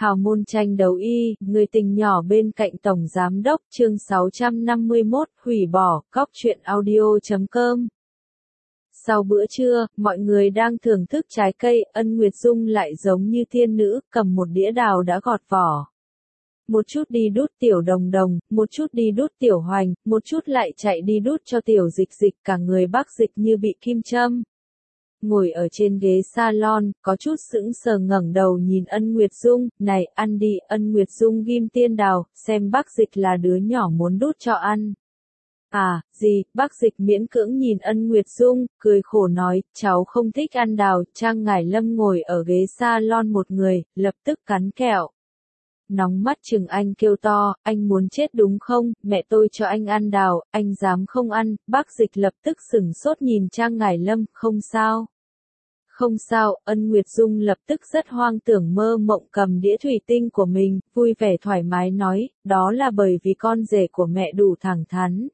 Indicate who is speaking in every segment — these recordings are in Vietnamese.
Speaker 1: Hào môn tranh đấu y, người tình nhỏ bên cạnh Tổng Giám đốc, chương 651, hủy bỏ, cóc truyện audio.com. Sau bữa trưa, mọi người đang thưởng thức trái cây, Ân Nguyệt Dung lại giống như thiên nữ, cầm một đĩa đào đã gọt vỏ. Một chút đi đút Tiểu Đồng Đồng, một chút đi đút Tiểu Hoành, một chút lại chạy đi đút cho Tiểu Dịch Dịch, cả người Bác Dịch như bị kim châm. Ngồi ở trên ghế salon, có chút sững sờ ngẩng đầu nhìn Ân Nguyệt Dung, này, ăn đi, Ân Nguyệt Dung ghim tiên đào, xem Bác Dịch là đứa nhỏ muốn đút cho ăn. À, gì, Bác Dịch miễn cưỡng nhìn Ân Nguyệt Dung, cười khổ nói, cháu không thích ăn đào, Trang Ngải Lâm ngồi ở ghế salon một người, lập tức cắn kẹo. Nóng mắt chừng anh kêu to, anh muốn chết đúng không, mẹ tôi cho anh ăn đào, anh dám không ăn, Bác Dịch lập tức sửng sốt nhìn Trang Ngải Lâm, không sao. Không sao, Ân Nguyệt Dung lập tức rất hoang tưởng mơ mộng cầm đĩa thủy tinh của mình, vui vẻ thoải mái nói, đó là bởi vì con rể của mẹ đủ thẳng thắn.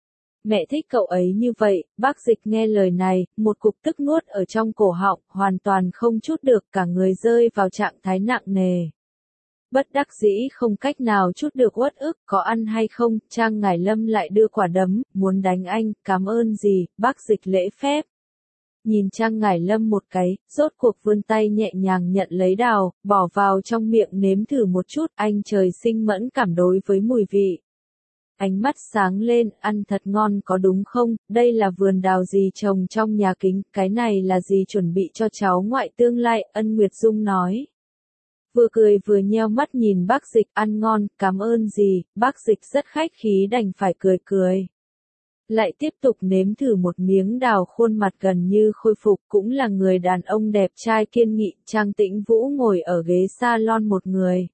Speaker 1: Mẹ thích cậu ấy như vậy, Bác Dịch nghe lời này, một cục tức nuốt ở trong cổ họng, hoàn toàn không trút được, cả người rơi vào trạng thái nặng nề. Bất đắc dĩ không cách nào trút được uất ức, có ăn hay không, Trang Ngải Lâm lại đưa quả đấm, muốn đánh anh, cảm ơn gì, Bác Dịch lễ phép. Nhìn Trang Ngải Lâm một cái, rốt cuộc vươn tay nhẹ nhàng nhận lấy đào, bỏ vào trong miệng nếm thử một chút, anh trời sinh mẫn cảm đối với mùi vị. Ánh mắt sáng lên, ăn thật ngon có đúng không, đây là vườn đào gì trồng trong nhà kính, cái này là gì chuẩn bị cho cháu ngoại tương lai, Ân Nguyệt Dung nói. Vừa cười vừa nheo mắt nhìn Bác Dịch, ăn ngon, cảm ơn gì, Bác Dịch rất khách khí đành phải cười cười. Lại tiếp tục nếm thử một miếng đào, khuôn mặt gần như khôi phục, cũng là người đàn ông đẹp trai kiên nghị, Trang Tĩnh Vũ ngồi ở ghế salon một người.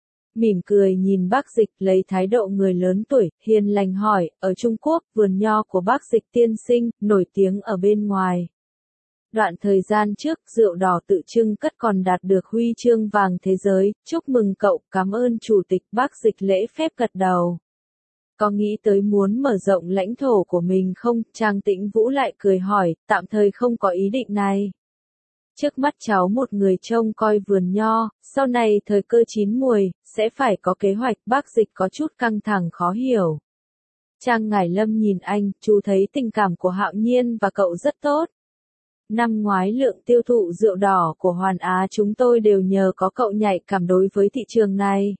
Speaker 1: Mỉm cười nhìn Bác Dịch, lấy thái độ người lớn tuổi, hiền lành hỏi, ở Trung Quốc, vườn nho của Bác Dịch tiên sinh, nổi tiếng ở bên ngoài. Đoạn thời gian trước, rượu đỏ tự trưng cất còn đạt được huy chương vàng thế giới, chúc mừng cậu, cảm ơn chủ tịch, Bác Dịch lễ phép gật đầu. Có nghĩ tới muốn mở rộng lãnh thổ của mình không, Trang Tĩnh Vũ lại cười hỏi, tạm thời không có ý định này. Trước mắt cháu một người trông coi vườn nho, sau này thời cơ chín muồi, sẽ phải có kế hoạch, Bác Dịch có chút căng thẳng khó hiểu. Trang Ngải Lâm nhìn anh, chú thấy tình cảm của Hạo Nhiên và cậu rất tốt. Năm ngoái lượng tiêu thụ rượu đỏ của Hoàn Á chúng tôi đều nhờ có cậu nhạy cảm đối với thị trường này.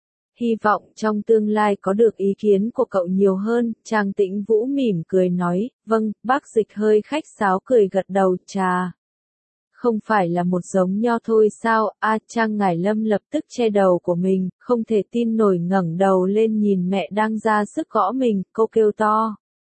Speaker 1: Hy vọng trong tương lai có được ý kiến của cậu nhiều hơn, Trang Tĩnh Vũ mỉm cười nói, vâng, Bác Dịch hơi khách sáo cười gật đầu, trà. Không phải là một giống nho thôi sao, Trang Ngải Lâm lập tức che đầu của mình, không thể tin nổi ngẩng đầu lên nhìn mẹ đang ra sức gõ mình, cô kêu to.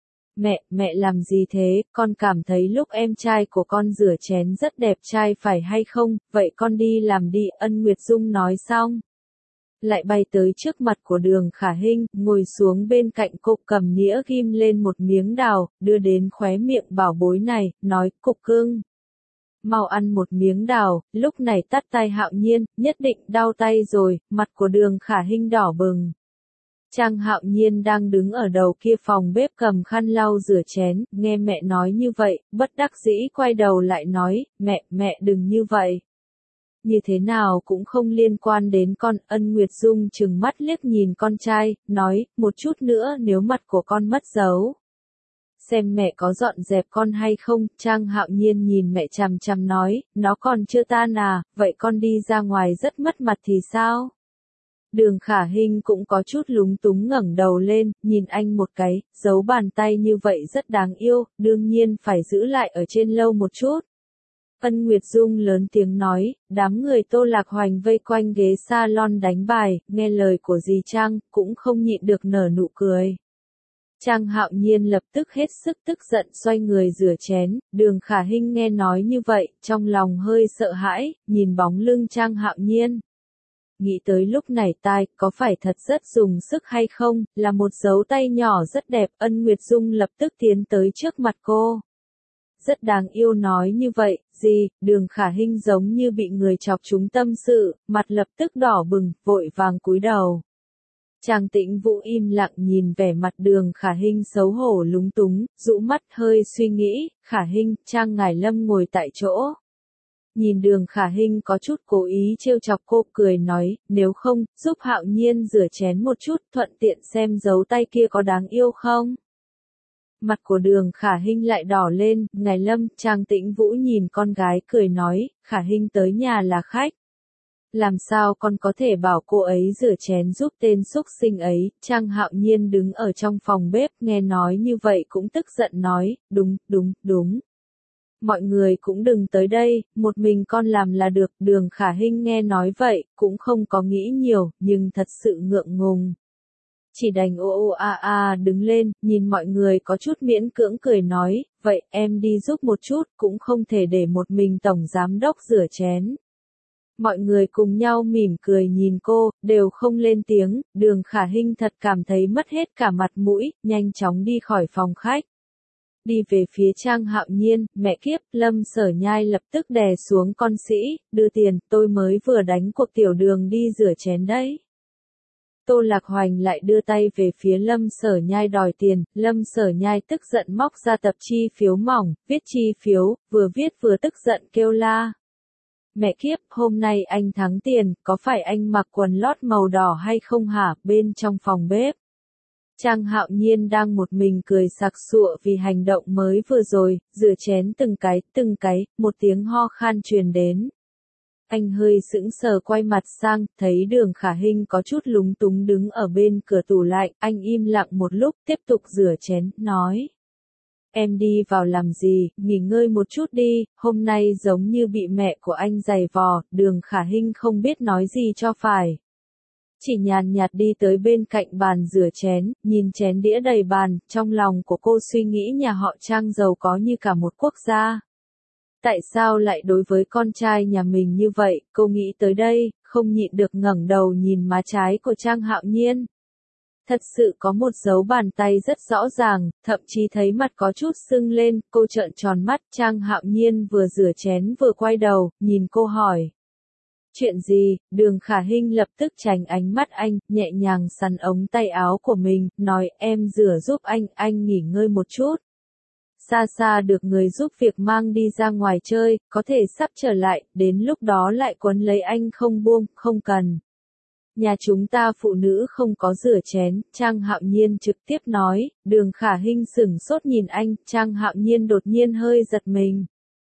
Speaker 1: Mẹ làm gì thế, con cảm thấy lúc em trai của con rửa chén rất đẹp trai phải hay không, vậy con đi làm đi, Ân Nguyệt Dung nói xong. Lại bay tới trước mặt của Đường Khả Hinh, ngồi xuống bên cạnh cô cầm nĩa ghim lên một miếng đào, đưa đến khóe miệng bảo bối này, nói, cục cưng. Mau ăn một miếng đào, lúc này tắt tay Hạo Nhiên, nhất định đau tay rồi, mặt của Đường Khả Hinh đỏ bừng. Trang Hạo Nhiên đang đứng ở đầu kia phòng bếp cầm khăn lau rửa chén, nghe mẹ nói như vậy, bất đắc dĩ quay đầu lại nói, mẹ đừng như vậy. Như thế nào cũng không liên quan đến con, Ân Nguyệt Dung trừng mắt liếc nhìn con trai, nói, một chút nữa nếu mặt của con mất dấu. Xem mẹ có dọn dẹp con hay không, Trang Hạo Nhiên nhìn mẹ chằm chằm nói, nó còn chưa tan à, vậy con đi ra ngoài rất mất mặt thì sao? Đường Khả Hinh cũng có chút lúng túng ngẩng đầu lên, nhìn anh một cái, giấu bàn tay như vậy rất đáng yêu, đương nhiên phải giữ lại ở trên lâu một chút. Ân Nguyệt Dung lớn tiếng nói, đám người Tô Lạc Hoành vây quanh ghế salon đánh bài, nghe lời của dì Trang, cũng không nhịn được nở nụ cười. Trang Hạo Nhiên lập tức hết sức tức giận xoay người rửa chén, Đường Khả Hinh nghe nói như vậy, trong lòng hơi sợ hãi, nhìn bóng lưng Trang Hạo Nhiên. Nghĩ tới lúc này tai, có phải thật rất dùng sức hay không, là một dấu tay nhỏ rất đẹp, Ân Nguyệt Dung lập tức tiến tới trước mặt cô. Rất đáng yêu nói như vậy, gì, Đường Khả Hinh giống như bị người chọc trúng tâm sự, mặt lập tức đỏ bừng, vội vàng cúi đầu. Trang Tĩnh Vũ im lặng nhìn vẻ mặt Đường Khả Hinh xấu hổ lúng túng, rũ mắt hơi suy nghĩ, Khả Hinh, Trang Ngải Lâm ngồi tại chỗ. Nhìn Đường Khả Hinh có chút cố ý trêu chọc cô, cười nói, nếu không, giúp Hạo Nhiên rửa chén một chút, thuận tiện xem dấu tay kia có đáng yêu không. Mặt của Đường Khả Hinh lại đỏ lên, ngài Lâm, Trang Tĩnh Vũ nhìn con gái cười nói, Khả Hinh tới nhà là khách. Làm sao con có thể bảo cô ấy rửa chén giúp tên xúc sinh ấy. Trang Hạo Nhiên đứng ở trong phòng bếp nghe nói như vậy cũng tức giận nói, đúng. Mọi người cũng đừng tới đây, một mình con làm là được. Đường Khả Hinh nghe nói vậy, cũng không có nghĩ nhiều, nhưng thật sự ngượng ngùng. Chỉ đành đứng lên, nhìn mọi người có chút miễn cưỡng cười nói, vậy em đi giúp một chút, cũng không thể để một mình tổng giám đốc rửa chén. Mọi người cùng nhau mỉm cười nhìn cô, đều không lên tiếng. Đường Khả Hinh thật cảm thấy mất hết cả mặt mũi, nhanh chóng đi khỏi phòng khách. Đi về phía Trang Hạo Nhiên, mẹ kiếp, Lâm Sở Nhai lập tức đè xuống con sĩ, đưa tiền, tôi mới vừa đánh cuộc tiểu Đường đi rửa chén đấy. Tô Lạc Hoành lại đưa tay về phía Lâm Sở Nhai đòi tiền, Lâm Sở Nhai tức giận móc ra tập chi phiếu mỏng, viết chi phiếu, vừa viết vừa tức giận kêu la. Mẹ kiếp, hôm nay anh thắng tiền, có phải anh mặc quần lót màu đỏ hay không hả? Bên trong phòng bếp, Trang Hạo Nhiên đang một mình cười sặc sụa vì hành động mới vừa rồi, rửa chén từng cái, một tiếng ho khan truyền đến. Anh hơi sững sờ quay mặt sang, thấy Đường Khả Hinh có chút lúng túng đứng ở bên cửa tủ lạnh, anh im lặng một lúc, tiếp tục rửa chén, nói. Em đi vào làm gì, nghỉ ngơi một chút đi, hôm nay giống như bị mẹ của anh giày vò. Đường Khả Hinh không biết nói gì cho phải. Chỉ nhàn nhạt đi tới bên cạnh bàn rửa chén, nhìn chén đĩa đầy bàn, trong lòng của cô suy nghĩ nhà họ Trang giàu có như cả một quốc gia. Tại sao lại đối với con trai nhà mình như vậy, cô nghĩ tới đây, không nhịn được ngẩng đầu nhìn má trái của Trang Hạo Nhiên. Thật sự có một dấu bàn tay rất rõ ràng, thậm chí thấy mặt có chút sưng lên, cô trợn tròn mắt. Trang Hạo Nhiên vừa rửa chén vừa quay đầu, nhìn cô hỏi. Chuyện gì? Đường Khả Hinh lập tức tránh ánh mắt anh, nhẹ nhàng sắn ống tay áo của mình, nói em rửa giúp anh nghỉ ngơi một chút. Xa xa được người giúp việc mang đi ra ngoài chơi, có thể sắp trở lại, đến lúc đó lại quấn lấy anh không buông, không cần. Nhà chúng ta phụ nữ không có rửa chén, Trang Hạo Nhiên trực tiếp nói. Đường Khả Hinh sửng sốt nhìn anh, Trang Hạo Nhiên đột nhiên hơi giật mình.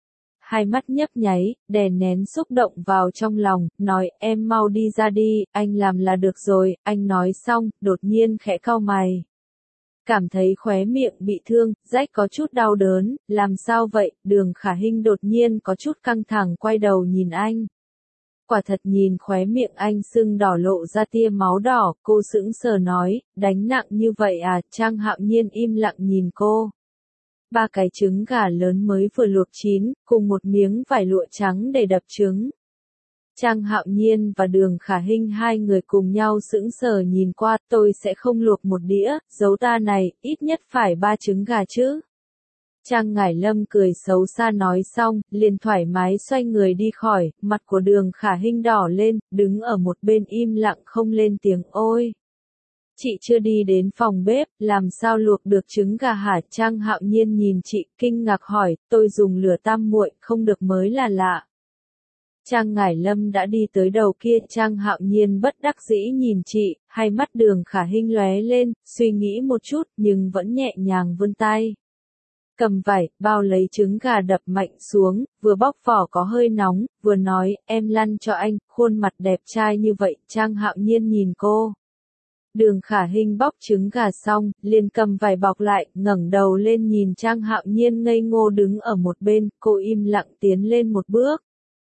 Speaker 1: Hai mắt nhấp nháy, đè nén xúc động vào trong lòng, nói em mau đi ra đi, anh làm là được rồi. Anh nói xong, đột nhiên khẽ cau mày. Cảm thấy khóe miệng bị thương, rách có chút đau đớn, làm sao vậy? Đường Khả Hinh đột nhiên có chút căng thẳng quay đầu nhìn anh. Quả thật nhìn khóe miệng anh sưng đỏ lộ ra tia máu đỏ, cô sững sờ nói, đánh nặng như vậy à? Trang Hạo Nhiên im lặng nhìn cô. 3 cái trứng gà lớn mới vừa luộc chín, cùng một miếng vải lụa trắng để đập trứng. Trang Hạo Nhiên và Đường Khả Hinh hai người cùng nhau sững sờ nhìn qua, tôi sẽ không luộc một đĩa, giấu ta này, ít nhất phải 3 trứng gà chứ. Trang Ngải Lâm cười xấu xa nói xong, liền thoải mái xoay người đi khỏi, mặt của Đường Khả Hinh đỏ lên, đứng ở một bên im lặng không lên tiếng. Ôi! Chị chưa đi đến phòng bếp, làm sao luộc được trứng gà hả? Trang Hạo Nhiên nhìn chị, kinh ngạc hỏi, tôi dùng lửa tam muội, không được mới là lạ. Trang Ngải Lâm đã đi tới đầu kia, Trang Hạo Nhiên bất đắc dĩ nhìn chị, hai mắt Đường Khả Hinh lóe lên, suy nghĩ một chút, nhưng vẫn nhẹ nhàng vươn tay. Cầm vải, bao lấy trứng gà đập mạnh xuống, vừa bóc vỏ có hơi nóng, vừa nói, em lăn cho anh, khuôn mặt đẹp trai như vậy. Trang Hạo Nhiên nhìn cô. Đường Khả Hinh bóc trứng gà xong, liền cầm vải bọc lại, ngẩng đầu lên nhìn Trang Hạo Nhiên ngây ngô đứng ở một bên, cô im lặng tiến lên một bước.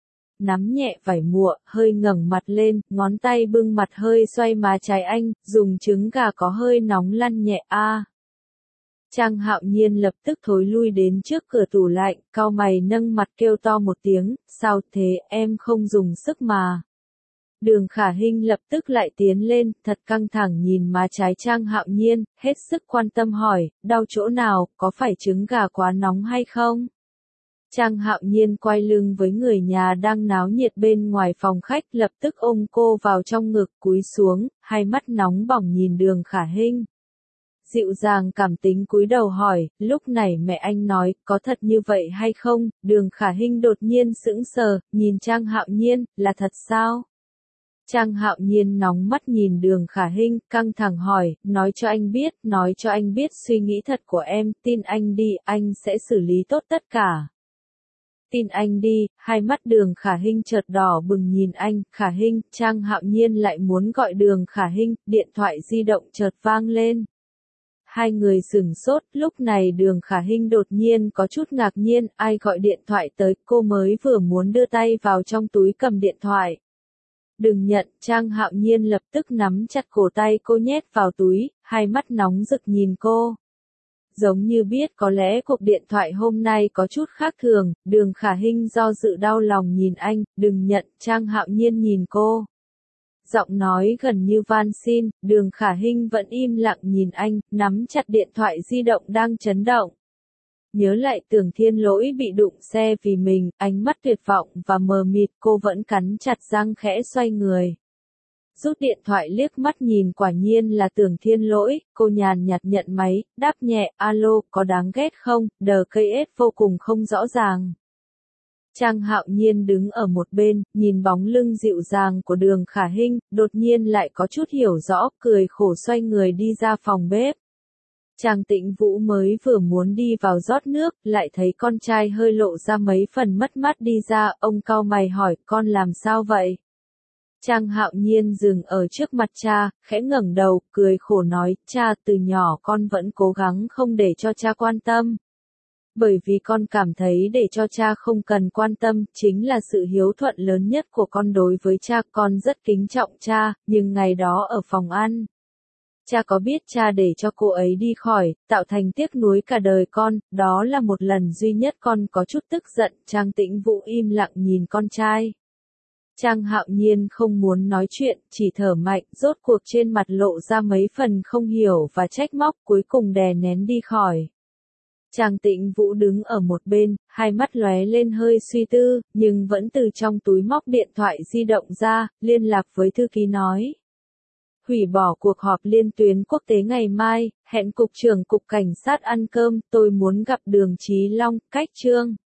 Speaker 1: Nắm nhẹ vải mụa, hơi ngẩng mặt lên, ngón tay bưng mặt hơi xoay má trái anh, dùng trứng gà có hơi nóng lăn nhẹ a. Trang Hạo Nhiên lập tức thối lui đến trước cửa tủ lạnh, cau mày nâng mặt kêu to một tiếng, sao thế, em không dùng sức mà. Đường Khả Hinh lập tức lại tiến lên, thật căng thẳng nhìn má trái Trang Hạo Nhiên, hết sức quan tâm hỏi, đau chỗ nào, có phải trứng gà quá nóng hay không? Trang Hạo Nhiên quay lưng với người nhà đang náo nhiệt bên ngoài phòng khách, lập tức ôm cô vào trong ngực, cúi xuống, hai mắt nóng bỏng nhìn Đường Khả Hinh. dịu dàng cảm tính cúi đầu hỏi, lúc này mẹ anh nói, có thật như vậy hay không? Đường Khả Hinh đột nhiên sững sờ, nhìn Trang Hạo Nhiên, là thật sao? Trang Hạo Nhiên nóng mắt nhìn Đường Khả Hinh, căng thẳng hỏi, nói cho anh biết suy nghĩ thật của em, tin anh đi, anh sẽ xử lý tốt tất cả. Tin anh đi, hai mắt Đường Khả Hinh chợt đỏ bừng nhìn anh, Khả Hinh, Trang Hạo Nhiên lại muốn gọi Đường Khả Hinh, điện thoại di động chợt vang lên. Hai người sửng sốt, lúc này Đường Khả Hinh đột nhiên có chút ngạc nhiên, ai gọi điện thoại tới, cô mới vừa muốn đưa tay vào trong túi cầm điện thoại. Đừng nhận, Trang Hạo Nhiên lập tức nắm chặt cổ tay cô nhét vào túi, hai mắt nóng rực nhìn cô. Giống như biết có lẽ cuộc điện thoại hôm nay có chút khác thường, Đường Khả Hinh do dự đau lòng nhìn anh, đừng nhận, Trang Hạo Nhiên nhìn cô. Giọng nói gần như van xin, Đường Khả Hinh vẫn im lặng nhìn anh, nắm chặt điện thoại di động đang chấn động. Nhớ lại Tưởng Thiên Lỗi bị đụng xe vì mình, ánh mắt tuyệt vọng và mờ mịt, cô vẫn cắn chặt răng khẽ xoay người. Rút điện thoại liếc mắt nhìn quả nhiên là Tưởng Thiên Lỗi, cô nhàn nhạt nhận máy, đáp nhẹ, alo, có đáng ghét không, đờ cây ết vô cùng không rõ ràng. Trang Hạo Nhiên đứng ở một bên, nhìn bóng lưng dịu dàng của Đường Khả Hinh, đột nhiên lại có chút hiểu rõ, cười khổ xoay người đi ra phòng bếp. Trang Tĩnh Vũ mới vừa muốn đi vào rót nước, lại thấy con trai hơi lộ ra mấy phần mất mát đi ra, ông cau mày hỏi, con làm sao vậy? Trang Hạo Nhiên dừng ở trước mặt cha, khẽ ngẩng đầu, cười khổ nói, cha, từ nhỏ con vẫn cố gắng không để cho cha quan tâm. Bởi vì con cảm thấy để cho cha không cần quan tâm, chính là sự hiếu thuận lớn nhất của con đối với cha, con rất kính trọng cha, nhưng ngày đó ở phòng ăn. Cha có biết cha để cho cô ấy đi khỏi, tạo thành tiếc nuối cả đời con, đó là một lần duy nhất con có chút tức giận, Trang Tĩnh Vũ im lặng nhìn con trai. Trang Hạo Nhiên không muốn nói chuyện, chỉ thở mạnh, rốt cuộc trên mặt lộ ra mấy phần không hiểu và trách móc, cuối cùng đè nén đi khỏi. Trang Tĩnh Vũ đứng ở một bên, hai mắt lóe lên hơi suy tư, nhưng vẫn từ trong túi móc điện thoại di động ra, liên lạc với thư ký nói. Hủy bỏ cuộc họp liên tuyến quốc tế ngày mai, hẹn cục trưởng cục cảnh sát ăn cơm, tôi muốn gặp Đường Chí Long, cách Trương.